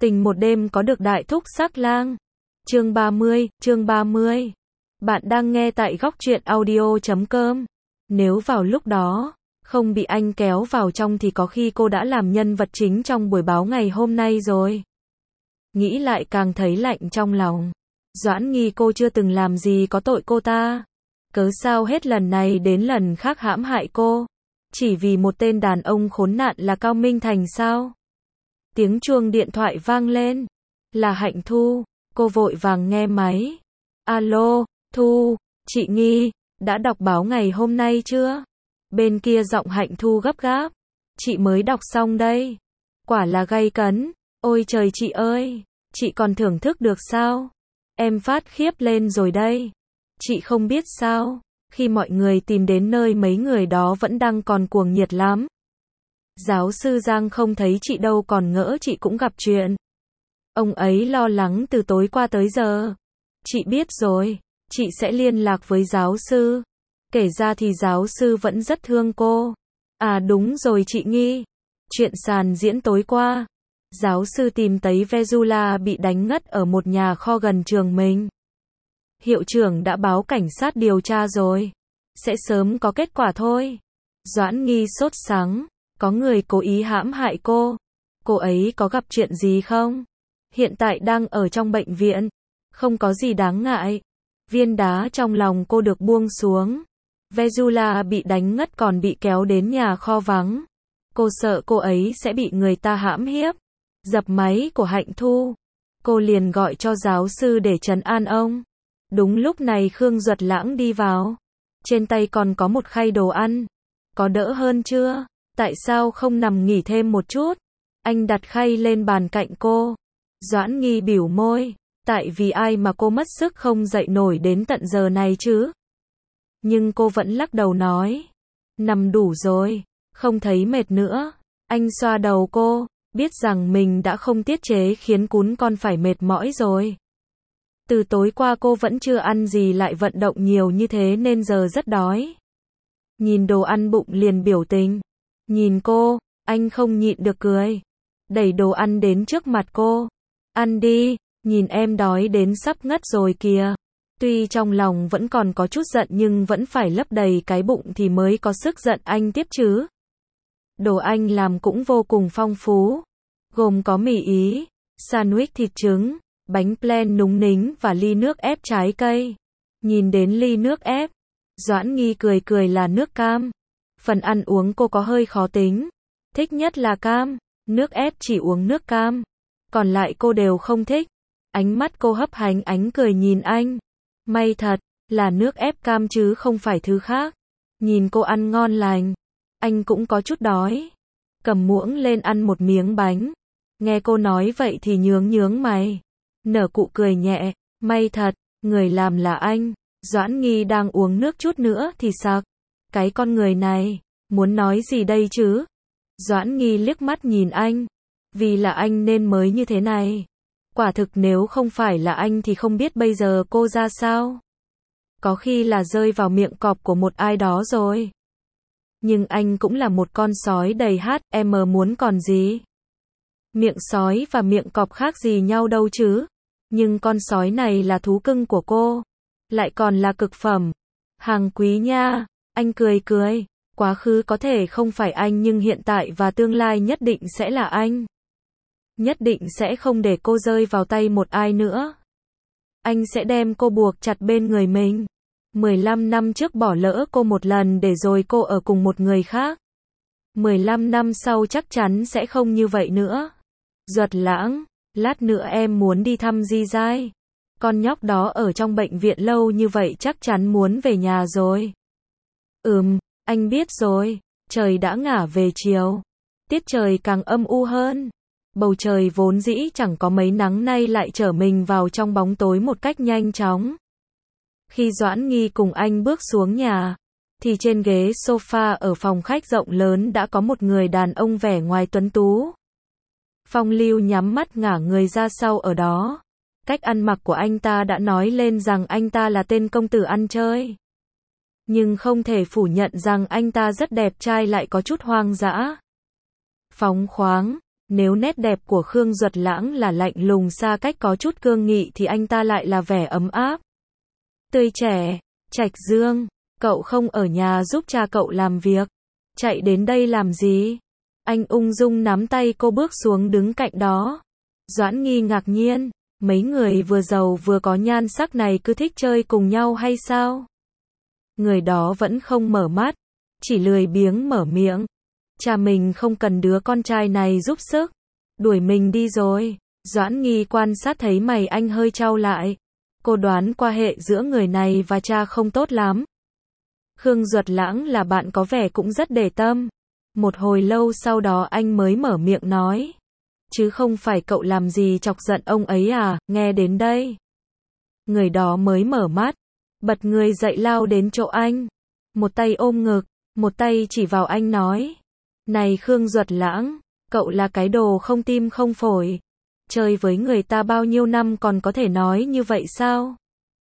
Tình một đêm có được đại thúc sắc lang. Chương 30. Bạn đang nghe tại góc truyện audio.com. Nếu vào lúc đó, không bị anh kéo vào trong thì có khi cô đã làm nhân vật chính trong buổi báo ngày hôm nay rồi. Nghĩ lại càng thấy lạnh trong lòng. Doãn Nghi cô chưa từng làm gì có tội cô ta. Cớ sao hết lần này đến lần khác hãm hại cô? Chỉ vì một tên đàn ông khốn nạn là Cao Minh Thành sao? Tiếng chuông điện thoại vang lên. Là Hạnh Thu. Cô vội vàng nghe máy. Alo, Thu, chị Nghi, đã đọc báo ngày hôm nay chưa? Bên kia giọng Hạnh Thu gấp gáp. Chị mới đọc xong đây. Quả là gay cấn. Ôi trời chị ơi, chị còn thưởng thức được sao? Em phát khiếp lên rồi đây. Chị không biết sao, khi mọi người tìm đến nơi mấy người đó vẫn đang còn cuồng nhiệt lắm. Giáo sư Giang không thấy chị đâu còn ngỡ chị cũng gặp chuyện. Ông ấy lo lắng từ tối qua tới giờ. Chị biết rồi, chị sẽ liên lạc với giáo sư. Kể ra thì giáo sư vẫn rất thương cô. À đúng rồi chị Nghi. Chuyện sàn diễn tối qua. Giáo sư tìm thấy Vezula bị đánh ngất ở một nhà kho gần trường mình. Hiệu trưởng đã báo cảnh sát điều tra rồi. Sẽ sớm có kết quả thôi. Doãn Nghi sốt sắng. Có người cố ý hãm hại cô. Cô ấy có gặp chuyện gì không? Hiện tại đang ở trong bệnh viện. Không có gì đáng ngại. Viên đá trong lòng cô được buông xuống. Vezula bị đánh ngất còn bị kéo đến nhà kho vắng. Cô sợ cô ấy sẽ bị người ta hãm hiếp. Dập máy của Hạnh Thu. Cô liền gọi cho giáo sư để trấn an ông. Đúng lúc này Khương Duật Lãng đi vào. Trên tay còn có một khay đồ ăn. Có đỡ hơn chưa? Tại sao không nằm nghỉ thêm một chút? Anh đặt khay lên bàn cạnh cô. Doãn Nghi bĩu môi. Tại vì ai mà cô mất sức không dậy nổi đến tận giờ này chứ? Nhưng cô vẫn lắc đầu nói. Nằm đủ rồi. Không thấy mệt nữa. Anh xoa đầu cô. Biết rằng mình đã không tiết chế khiến cún con phải mệt mỏi rồi. Từ tối qua cô vẫn chưa ăn gì lại vận động nhiều như thế nên giờ rất đói. Nhìn đồ ăn bụng liền biểu tình. Nhìn cô, anh không nhịn được cười. Đẩy đồ ăn đến trước mặt cô. Ăn đi, nhìn em đói đến sắp ngất rồi kìa. Tuy trong lòng vẫn còn có chút giận nhưng vẫn phải lấp đầy cái bụng thì mới có sức giận anh tiếp chứ. Đồ anh làm cũng vô cùng phong phú. Gồm có mì Ý, sandwich thịt trứng, bánh flan núng nính và ly nước ép trái cây. Nhìn đến ly nước ép, Doãn Nghi cười là nước cam. Phần ăn uống cô có hơi khó tính. Thích nhất là cam, nước ép chỉ uống nước cam. Còn lại cô đều không thích. Ánh mắt cô hấp hành ánh cười nhìn anh. May thật, là nước ép cam chứ không phải thứ khác. Nhìn cô ăn ngon lành. Anh cũng có chút đói. Cầm muỗng lên ăn một miếng bánh. Nghe cô nói vậy thì nhướng mày. Nở cụ cười nhẹ. May thật, người làm là anh. Doãn Nghi đang uống nước chút nữa thì sặc. Cái con người này, muốn nói gì đây chứ? Doãn Nghi liếc mắt nhìn anh. Vì là anh nên mới như thế này. Quả thực nếu không phải là anh thì không biết bây giờ cô ra sao. Có khi là rơi vào miệng cọp của một ai đó rồi. Nhưng anh cũng là một con sói đầy HM muốn còn gì. Miệng sói và miệng cọp khác gì nhau đâu chứ. Nhưng con sói này là thú cưng của cô. Lại còn là cực phẩm. Hàng quý nha. Anh cười. Quá khứ có thể không phải anh nhưng hiện tại và tương lai nhất định sẽ là anh. Nhất định sẽ không để cô rơi vào tay một ai nữa. Anh sẽ đem cô buộc chặt bên người mình. 15 năm trước bỏ lỡ cô một lần để rồi cô ở cùng một người khác. 15 năm sau chắc chắn sẽ không như vậy nữa. Duật Lãng, lát nữa em muốn đi thăm Di Giai. Con nhóc đó ở trong bệnh viện lâu như vậy chắc chắn muốn về nhà rồi. Anh biết rồi. Trời đã ngả về chiều. Tiết trời càng âm u hơn. Bầu trời vốn dĩ chẳng có mấy nắng nay lại trở mình vào trong bóng tối một cách nhanh chóng. Khi Doãn Nghi cùng anh bước xuống nhà, thì trên ghế sofa ở phòng khách rộng lớn đã có một người đàn ông vẻ ngoài tuấn tú. Phong lưu nhắm mắt ngả người ra sau ở đó. Cách ăn mặc của anh ta đã nói lên rằng anh ta là tên công tử ăn chơi. Nhưng không thể phủ nhận rằng anh ta rất đẹp trai lại có chút hoang dã. Phóng khoáng, Nếu nét đẹp của Khương Duật Lãng là lạnh lùng xa cách có chút cương nghị thì anh ta lại là vẻ ấm áp, tươi trẻ. Trạch Dương, cậu không ở nhà giúp cha cậu làm việc. Chạy đến đây làm gì? Anh ung dung nắm tay cô bước xuống đứng cạnh đó. Doãn Nghi ngạc nhiên, mấy người vừa giàu vừa có nhan sắc này cứ thích chơi cùng nhau hay sao? Người đó vẫn không mở mắt, chỉ lười biếng mở miệng. Cha mình không cần đứa con trai này giúp sức, đuổi mình đi rồi. Doãn Nghi quan sát thấy mày anh hơi chau lại. Cô đoán qua hệ giữa người này và cha không tốt lắm. Khương Duật Lãng là bạn có vẻ cũng rất để tâm. Một hồi lâu sau đó anh mới mở miệng nói. Chứ không phải cậu làm gì chọc giận ông ấy à, nghe đến đây. Người đó mới mở mắt, bật người dậy lao đến chỗ anh. Một tay ôm ngực, một tay chỉ vào anh nói. Này Khương Duật Lãng, cậu là cái đồ không tim không phổi. Chơi với người ta bao nhiêu năm còn có thể nói như vậy sao?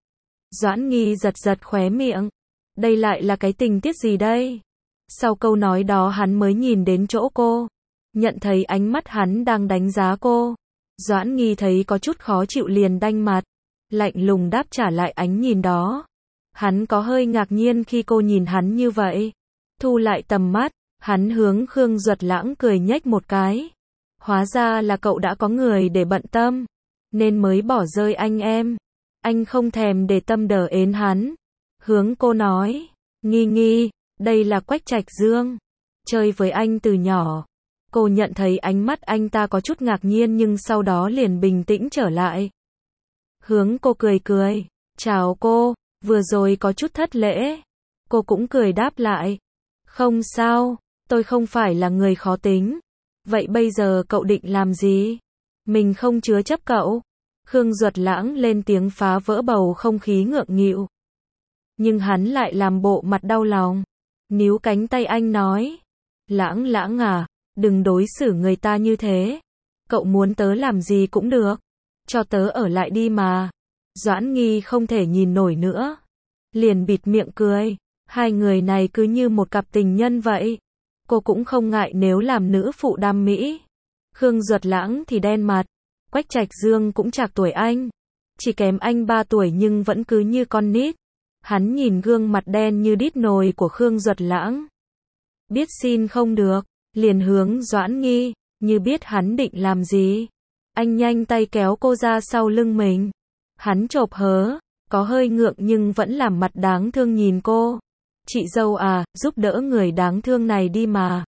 Doãn Nghi giật giật khóe miệng. Đây lại là cái tình tiết gì đây? Sau câu nói đó hắn mới nhìn đến chỗ cô. Nhận thấy ánh mắt hắn đang đánh giá cô. Doãn Nghi thấy có chút khó chịu liền đanh mặt. Lạnh lùng đáp trả lại ánh nhìn đó. Hắn có hơi ngạc nhiên khi cô nhìn hắn như vậy. Thu lại tầm mắt, hắn hướng Khương Duật Lãng cười nhếch một cái. Hóa ra là cậu đã có người để bận tâm, nên mới bỏ rơi anh em. Anh không thèm để tâm đờ ến hắn. Hướng cô nói, Nghi Nghi, đây là Quách Trạch Dương. Chơi với anh từ nhỏ. Cô nhận thấy ánh mắt anh ta có chút ngạc nhiên nhưng sau đó liền bình tĩnh trở lại. Hướng cô cười cười, chào cô, vừa rồi có chút thất lễ. Cô cũng cười đáp lại. Không sao, tôi không phải là người khó tính. Vậy bây giờ cậu định làm gì? Mình không chứa chấp cậu. Khương Duật Lãng lên tiếng phá vỡ bầu không khí ngượng nghịu. Nhưng hắn lại làm bộ mặt đau lòng. Níu cánh tay anh nói. Lãng Lãng à, đừng đối xử người ta như thế. Cậu muốn tớ làm gì cũng được. Cho tớ ở lại đi mà. Doãn Nghi không thể nhìn nổi nữa. Liền bịt miệng cười. Hai người này cứ như một cặp tình nhân vậy. Cô cũng không ngại nếu làm nữ phụ đam mỹ. Khương Duật Lãng thì đen mặt. Quách Trạch Dương cũng trạc tuổi anh. Chỉ kém anh 3 tuổi nhưng vẫn cứ như con nít. Hắn nhìn gương mặt đen như đít nồi của Khương Duật Lãng. Biết xin không được, liền hướng Doãn Nghi, như biết hắn định làm gì. Anh nhanh tay kéo cô ra sau lưng mình. Hắn chộp hớ, có hơi ngượng nhưng vẫn làm mặt đáng thương nhìn cô. Chị dâu à, giúp đỡ người đáng thương này đi mà.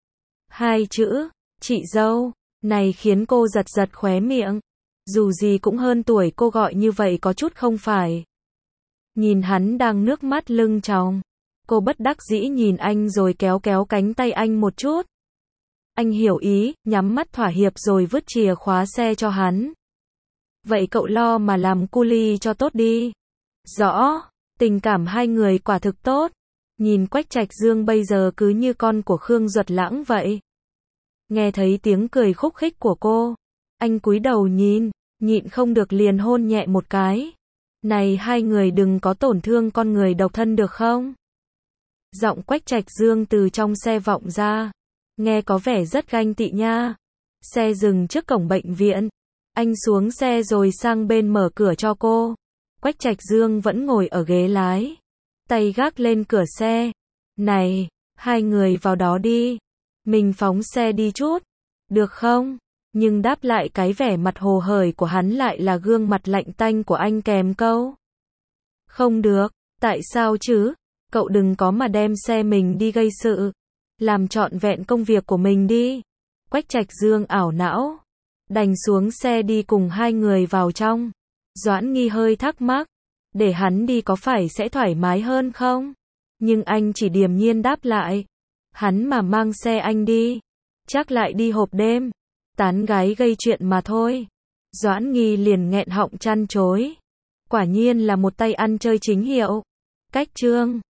Hai chữ, chị dâu, này khiến cô giật giật khóe miệng. Dù gì cũng hơn tuổi cô gọi như vậy có chút không phải. Nhìn hắn đang nước mắt lưng tròng. Cô bất đắc dĩ nhìn anh rồi kéo kéo cánh tay anh một chút. Anh hiểu ý, nhắm mắt thỏa hiệp rồi vứt chìa khóa xe cho hắn. Vậy cậu lo mà làm cu li cho tốt đi. Rõ, tình cảm hai người quả thực tốt. Nhìn Quách Trạch Dương bây giờ cứ như con của Khương Duật Lãng vậy. Nghe thấy tiếng cười khúc khích của cô. Anh cúi đầu nhìn, nhịn không được liền hôn nhẹ một cái. Này hai người đừng có tổn thương con người độc thân được không? Giọng Quách Trạch Dương từ trong xe vọng ra. Nghe có vẻ rất ganh tị nha. Xe dừng trước cổng bệnh viện. Anh xuống xe rồi sang bên mở cửa cho cô. Quách Trạch Dương vẫn ngồi ở ghế lái. Tay gác lên cửa xe. Này, hai người vào đó đi. Mình phóng xe đi chút. Được không? Nhưng đáp lại cái vẻ mặt hồ hởi của hắn lại là gương mặt lạnh tanh của anh kèm câu. Không được, tại sao chứ? Cậu đừng có mà đem xe mình đi gây sự. Làm trọn vẹn công việc của mình đi. Quách Trạch Dương ảo não. Đành xuống xe đi cùng hai người vào trong. Doãn Nghi hơi thắc mắc. Để hắn đi có phải sẽ thoải mái hơn không? Nhưng anh chỉ điềm nhiên đáp lại. Hắn mà mang xe anh đi. Chắc lại đi hộp đêm. Tán gái gây chuyện mà thôi. Doãn Nghi liền nghẹn họng chăn chối. Quả nhiên là một tay ăn chơi chính hiệu. Cách chương